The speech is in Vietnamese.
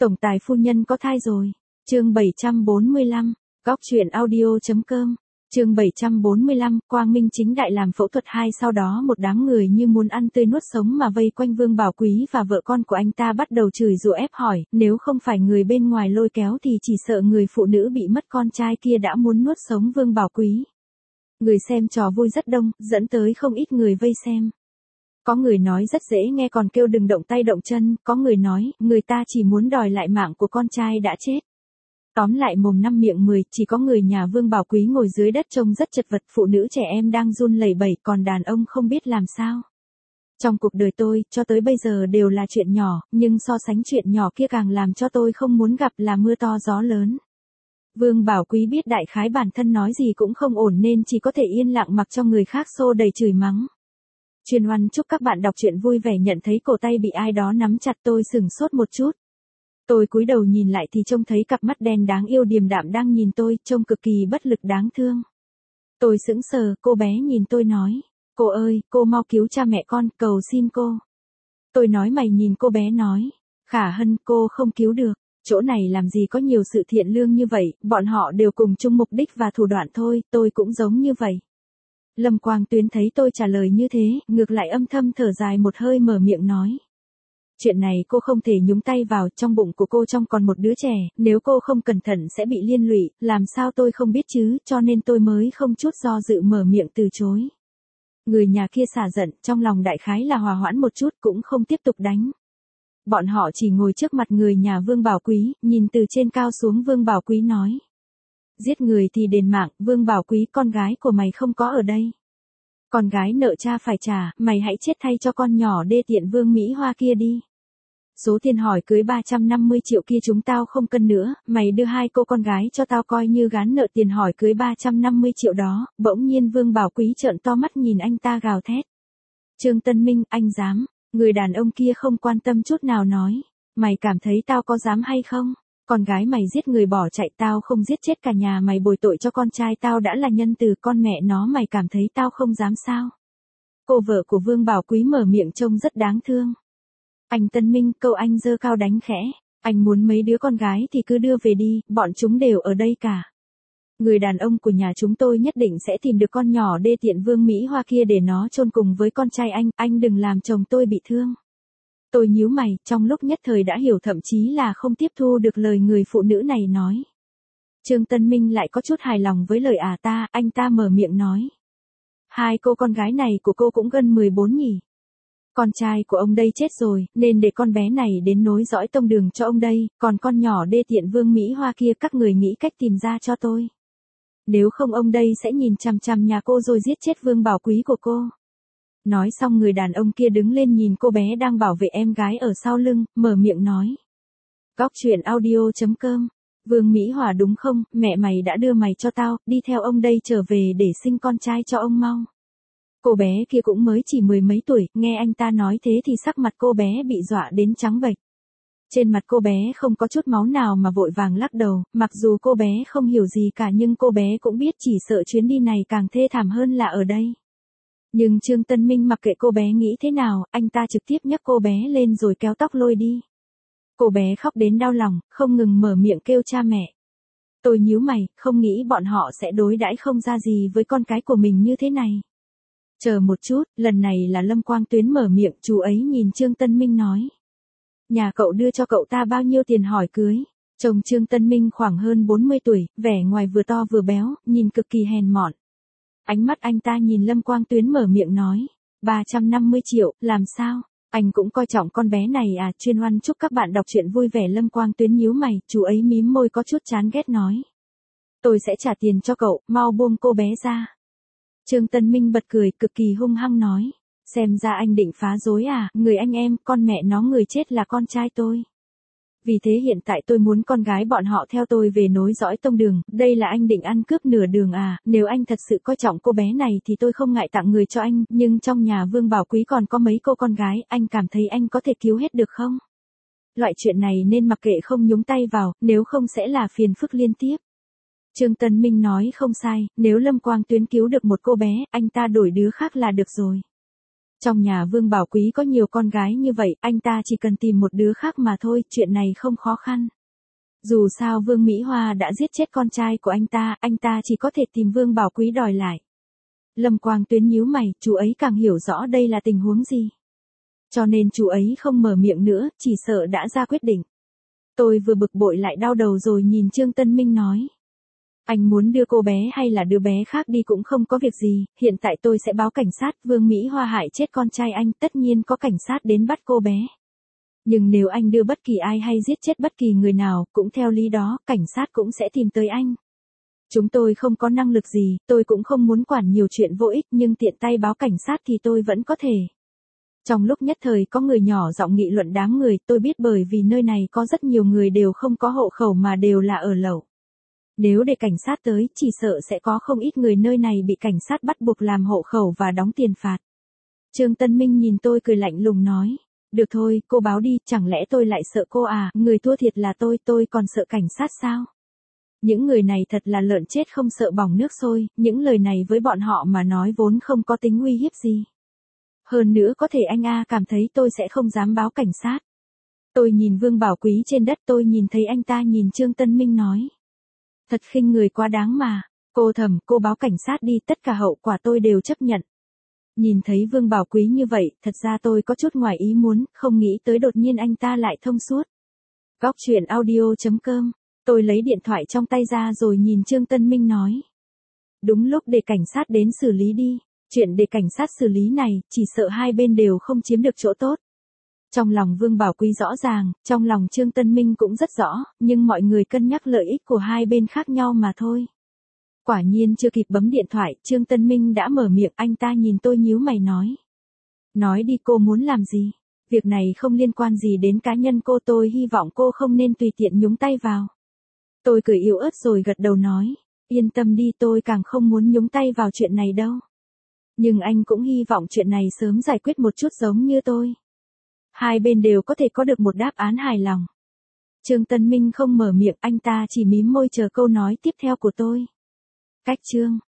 Tổng tài phu nhân có thai rồi. Chương 745, góc truyện audio.com. Chương 745, Quang Minh chính đại làm phẫu thuật 2, sau đó một đám người như muốn ăn tươi nuốt sống mà vây quanh Vương Bảo Quý và vợ con của anh ta bắt đầu chửi rủa ép hỏi, nếu không phải người bên ngoài lôi kéo thì chỉ sợ người phụ nữ bị mất con trai kia đã muốn nuốt sống Vương Bảo Quý. Người xem trò vui rất đông, dẫn tới không ít người vây xem. Có người nói rất dễ nghe còn kêu đừng động tay động chân, có người nói, người ta chỉ muốn đòi lại mạng của con trai đã chết. Tóm lại mồm năm miệng 10, chỉ có người nhà Vương Bảo Quý ngồi dưới đất trông rất chật vật, phụ nữ trẻ em đang run lẩy bẩy, còn đàn ông không biết làm sao. Trong cuộc đời tôi, cho tới bây giờ đều là chuyện nhỏ, nhưng so sánh chuyện nhỏ kia càng làm cho tôi không muốn gặp là mưa to gió lớn. Vương Bảo Quý biết đại khái bản thân nói gì cũng không ổn nên chỉ có thể yên lặng mặc cho người khác xô đầy chửi mắng. Chuyên Oan chúc các bạn đọc truyện vui vẻ. Nhận thấy cổ tay bị ai đó nắm chặt, tôi sửng sốt một chút. Tôi cúi đầu nhìn lại thì trông thấy cặp mắt đen đáng yêu điềm đạm đang nhìn tôi, trông cực kỳ bất lực đáng thương. Tôi sững sờ, cô bé nhìn tôi nói, cô ơi, cô mau cứu cha mẹ con, cầu xin cô. Tôi nói mày nhìn cô bé nói, Khả Hân, cô không cứu được, chỗ này làm gì có nhiều sự thiện lương như vậy, bọn họ đều cùng chung mục đích và thủ đoạn thôi, tôi cũng giống như vậy. Lâm Quang Tuyến thấy tôi trả lời như thế, ngược lại âm thầm thở dài một hơi mở miệng nói. Chuyện này cô không thể nhúng tay vào, trong bụng của cô trong còn một đứa trẻ, nếu cô không cẩn thận sẽ bị liên lụy, làm sao tôi không biết chứ, cho nên tôi mới không chút do dự mở miệng từ chối. Người nhà kia xả giận, trong lòng đại khái là hòa hoãn một chút cũng không tiếp tục đánh. Bọn họ chỉ ngồi trước mặt người nhà Vương Bảo Quý, nhìn từ trên cao xuống. Vương Bảo Quý nói. Giết người thì đền mạng, Vương Bảo Quý, con gái của mày không có ở đây. Con gái nợ cha phải trả, mày hãy chết thay cho con nhỏ đê tiện Vương Mỹ Hoa kia đi. Số tiền hỏi cưới 350 triệu kia chúng tao không cân nữa, mày đưa 2 cô con gái cho tao coi như gán nợ tiền hỏi cưới 350 triệu đó. Bỗng nhiên Vương Bảo Quý trợn to mắt nhìn anh ta gào thét. Trương Tân Minh, anh dám? Người đàn ông kia không quan tâm chút nào nói. Mày cảm thấy tao có dám hay không? Con gái mày giết người bỏ chạy, tao không giết chết cả nhà mày, bồi tội cho con trai tao đã là nhân từ, con mẹ nó mày cảm thấy tao không dám sao? Cô vợ của Vương Bảo Quý mở miệng trông rất đáng thương. Anh Tân Minh, cậu anh giơ cao đánh khẽ. Anh muốn mấy đứa con gái thì cứ đưa về đi, bọn chúng đều ở đây cả. Người đàn ông của nhà chúng tôi nhất định sẽ tìm được con nhỏ đê tiện Vương Mỹ Hoa kia để nó chôn cùng với con trai anh đừng làm chồng tôi bị thương. Tôi nhíu mày, trong lúc nhất thời đã hiểu, thậm chí là không tiếp thu được lời người phụ nữ này nói. Trương Tân Minh lại có chút hài lòng với lời anh ta mở miệng nói. 2 cô con gái này của cô cũng gần 14 nhỉ. Con trai của ông đây chết rồi, nên để con bé này đến nối dõi tông đường cho ông đây, còn con nhỏ đê tiện Vương Mỹ Hoa kia các người nghĩ cách tìm ra cho tôi. Nếu không ông đây sẽ nhìn chằm chằm nhà cô rồi giết chết Vương Bảo Quý của cô. Nói xong người đàn ông kia đứng lên nhìn cô bé đang bảo vệ em gái ở sau lưng, mở miệng nói. Góc truyện audio.com. Vương Mỹ Hòa đúng không, mẹ mày đã đưa mày cho tao, đi theo ông đây trở về để sinh con trai cho ông mau. Cô bé kia cũng mới chỉ 10 mấy tuổi, nghe anh ta nói thế thì sắc mặt cô bé bị dọa đến trắng bệch. Trên mặt cô bé không có chút máu nào mà vội vàng lắc đầu, mặc dù cô bé không hiểu gì cả nhưng cô bé cũng biết chỉ sợ chuyến đi này càng thê thảm hơn là ở đây. Nhưng Trương Tân Minh mặc kệ cô bé nghĩ thế nào, anh ta trực tiếp nhấc cô bé lên rồi kéo tóc lôi đi. Cô bé khóc đến đau lòng, không ngừng mở miệng kêu cha mẹ. Tôi nhíu mày, không nghĩ bọn họ sẽ đối đãi không ra gì với con cái của mình như thế này. Chờ một chút, lần này là Lâm Quang Tuyến mở miệng, chú ấy nhìn Trương Tân Minh nói. Nhà cậu đưa cho cậu ta bao nhiêu tiền hỏi cưới? Chồng Trương Tân Minh khoảng hơn 40 tuổi, vẻ ngoài vừa to vừa béo, nhìn cực kỳ hèn mọn. Ánh mắt anh ta nhìn Lâm Quang Tuyến mở miệng nói. 350 triệu, làm sao? Anh cũng coi trọng con bé này à? Chuyên Oan chúc các bạn đọc truyện vui vẻ. Lâm Quang Tuyến nhíu mày, chú ấy mím môi có chút chán ghét nói. Tôi sẽ trả tiền cho cậu, mau buông cô bé ra. Trương Tân Minh bật cười, cực kỳ hung hăng nói. Xem ra anh định phá rối à, người anh em, con mẹ nó người chết là con trai tôi. Vì thế hiện tại tôi muốn con gái bọn họ theo tôi về nối dõi tông đường, đây là anh định ăn cướp nửa đường à, nếu anh thật sự coi trọng cô bé này thì tôi không ngại tặng người cho anh, nhưng trong nhà Vương Bảo Quý còn có mấy cô con gái, anh cảm thấy anh có thể cứu hết được không? Loại chuyện này nên mặc kệ không nhúng tay vào, nếu không sẽ là phiền phức liên tiếp. Trương Tân Minh nói không sai, nếu Lâm Quang Tuyến cứu được một cô bé, anh ta đổi đứa khác là được rồi. Trong nhà Vương Bảo Quý có nhiều con gái như vậy, anh ta chỉ cần tìm một đứa khác mà thôi, chuyện này không khó khăn. Dù sao Vương Mỹ Hoa đã giết chết con trai của anh ta chỉ có thể tìm Vương Bảo Quý đòi lại. Lâm Quang Tuyến nhíu mày, chú ấy càng hiểu rõ đây là tình huống gì. Cho nên chú ấy không mở miệng nữa, chỉ sợ đã ra quyết định. Tôi vừa bực bội lại đau đầu rồi nhìn Trương Tân Minh nói. Anh muốn đưa cô bé hay là đứa bé khác đi cũng không có việc gì, hiện tại tôi sẽ báo cảnh sát, Vương Mỹ Hoa hại chết con trai anh, tất nhiên có cảnh sát đến bắt cô bé. Nhưng nếu anh đưa bất kỳ ai hay giết chết bất kỳ người nào, cũng theo lý đó, cảnh sát cũng sẽ tìm tới anh. Chúng tôi không có năng lực gì, tôi cũng không muốn quản nhiều chuyện vô ích, nhưng tiện tay báo cảnh sát thì tôi vẫn có thể. Trong lúc nhất thời có người nhỏ giọng nghị luận đáng người, tôi biết bởi vì nơi này có rất nhiều người đều không có hộ khẩu mà đều là ở lẩu. Nếu để cảnh sát tới, chỉ sợ sẽ có không ít người nơi này bị cảnh sát bắt buộc làm hộ khẩu và đóng tiền phạt. Trương Tân Minh nhìn tôi cười lạnh lùng nói. Được thôi, cô báo đi, chẳng lẽ tôi lại sợ cô à, người thua thiệt là tôi còn sợ cảnh sát sao? Những người này thật là lợn chết không sợ bỏng nước sôi, những lời này với bọn họ mà nói vốn không có tính uy hiếp gì. Hơn nữa có thể anh cảm thấy tôi sẽ không dám báo cảnh sát. Tôi nhìn Vương Bảo Quý trên đất, tôi nhìn thấy anh ta nhìn Trương Tân Minh nói. Thật khinh người quá đáng mà, cô báo cảnh sát đi, tất cả hậu quả tôi đều chấp nhận. Nhìn thấy Vương Bảo Quý như vậy, thật ra tôi có chút ngoài ý muốn, không nghĩ tới đột nhiên anh ta lại thông suốt. Góc truyện audio.com, tôi lấy điện thoại trong tay ra rồi nhìn Trương Tân Minh nói. Đúng lúc để cảnh sát đến xử lý đi, chuyện để cảnh sát xử lý này, chỉ sợ hai bên đều không chiếm được chỗ tốt. Trong lòng Vương Bảo Quý rõ ràng, trong lòng Trương Tân Minh cũng rất rõ, nhưng mọi người cân nhắc lợi ích của hai bên khác nhau mà thôi. Quả nhiên chưa kịp bấm điện thoại, Trương Tân Minh đã mở miệng, anh ta nhìn tôi nhíu mày nói. Nói đi, cô muốn làm gì? Việc này không liên quan gì đến cá nhân cô, tôi hy vọng cô không nên tùy tiện nhúng tay vào. Tôi cười yếu ớt rồi gật đầu nói, yên tâm đi, tôi càng không muốn nhúng tay vào chuyện này đâu. Nhưng anh cũng hy vọng chuyện này sớm giải quyết một chút giống như tôi. Hai bên đều có thể có được một đáp án hài lòng. Trương Tân Minh không mở miệng, anh ta chỉ mím môi chờ câu nói tiếp theo của tôi. Cách chương